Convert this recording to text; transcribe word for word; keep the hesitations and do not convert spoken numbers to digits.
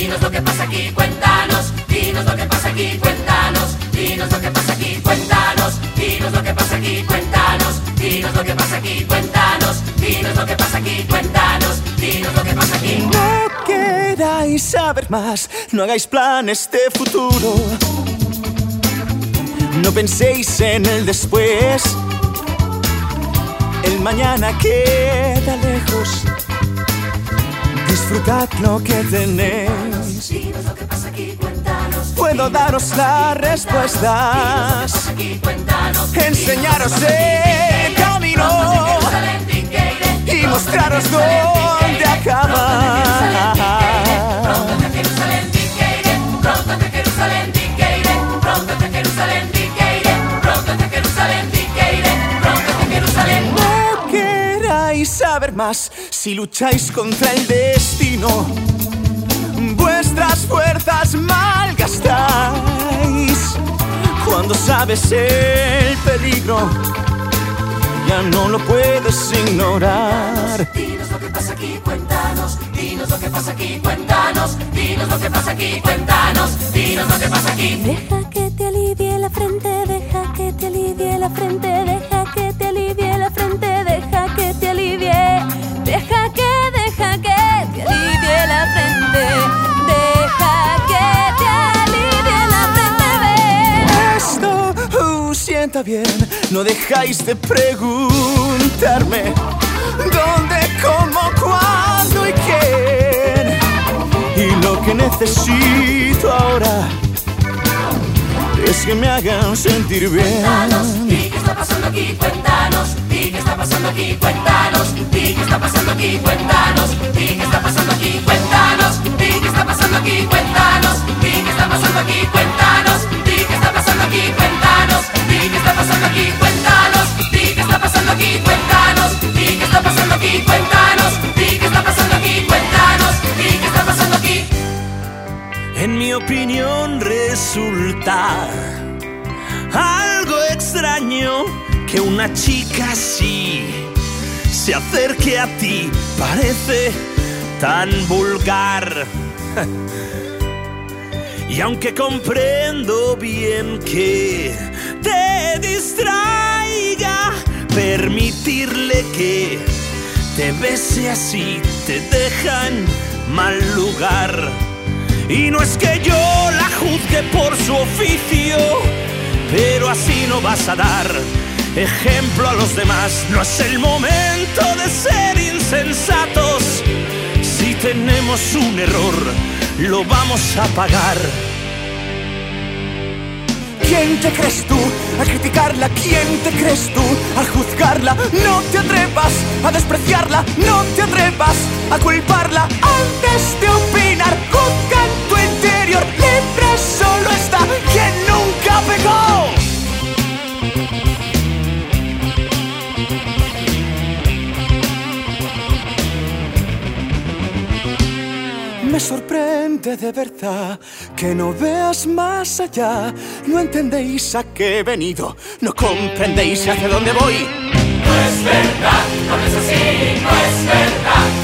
dinos lo que pasa aquí, cuéntanos, dinos lo que pasa aquí, cuéntanos, dinos lo que pasa aquí, cuéntanos, dinos lo que pasa aquí, cuéntanos, dinos lo que pasa aquí, cuéntanos, dinos lo que pasa aquí, cuéntanos, dinos lo que pasa aquí. No queráis saber más, no hagáis planes de futuro, no penséis en el después, el mañana queda lejos. Disfrutad lo que tenéis. Dinos lo que pasa aquí, cuéntanos. Puedo daros las respuestas, enseñaros el camino y mostraros dónde acaba. Pronto a Jerusalén di que iré, pronto a Jerusalén di que iré, pronto a Jerusalén di que iré, pronto a Jerusalén di que iré, pronto a Jerusalén. No queráis saber más si lucháis contra el destino, vuestras fuerzas malgastáis. Cuando sabes el peligro, ya no lo puedes ignorar. Dinos lo que pasa aquí, cuéntanos, dinos lo que pasa aquí, cuéntanos, dinos lo que pasa aquí, cuéntanos, dinos lo que pasa aquí. Deja que te alivie la frente, deja que te alivie la frente, deja que te alivie la frente, deja que te alivie, deja que, deja que te alivie la frente, deja que te alivie la frente, ve. Esto uh, sienta bien, no dejáis de preguntarme dónde, cómo, cuándo y quién. Y lo que necesito ahora es que me hagan sentir bien. Cuéntanos, ¿y qué está pasando aquí? Cuéntanos, ¿y qué está pasando aquí? Cuéntanos, ¿y qué está pasando aquí? Cuéntanos, ¿y qué está pasando aquí? Cuéntanos, ¿y qué está pasando aquí? Cuéntanos, ¿y qué está pasando aquí? Cuéntanos, ¿y qué está pasando aquí? Cuéntanos, ¿y qué está pasando aquí? Cuéntanos, ¿y qué está pasando aquí? Cuéntanos, ¿y qué está pasando aquí? Cuéntanos, ¿y qué está pasando aquí? Cuéntanos, ¿y qué está pasando aquí? En mi opinión resulta algo extraño que una chica así se acerque a ti, parece tan vulgar. Y aunque comprendo bien que te distraiga, permitirle que te bese así te deja en mal lugar. Y no es que yo la juzgue por su oficio, pero así no vas a dar ejemplo a los demás. No es el momento de ser insensatos. Si tenemos un error, lo vamos a pagar. ¿Quién te crees tú a criticarla? ¿Quién te crees tú a juzgarla? No te atrevas a despreciarla, no te atrevas a culparla antes de opinar. Juzga en tu interior, libre solo está quien nunca pecó. Me sorprende de verdad que no veas más allá. No entendéis a qué he venido, no comprendéis hacia dónde voy. No es verdad, no es así, no es verdad.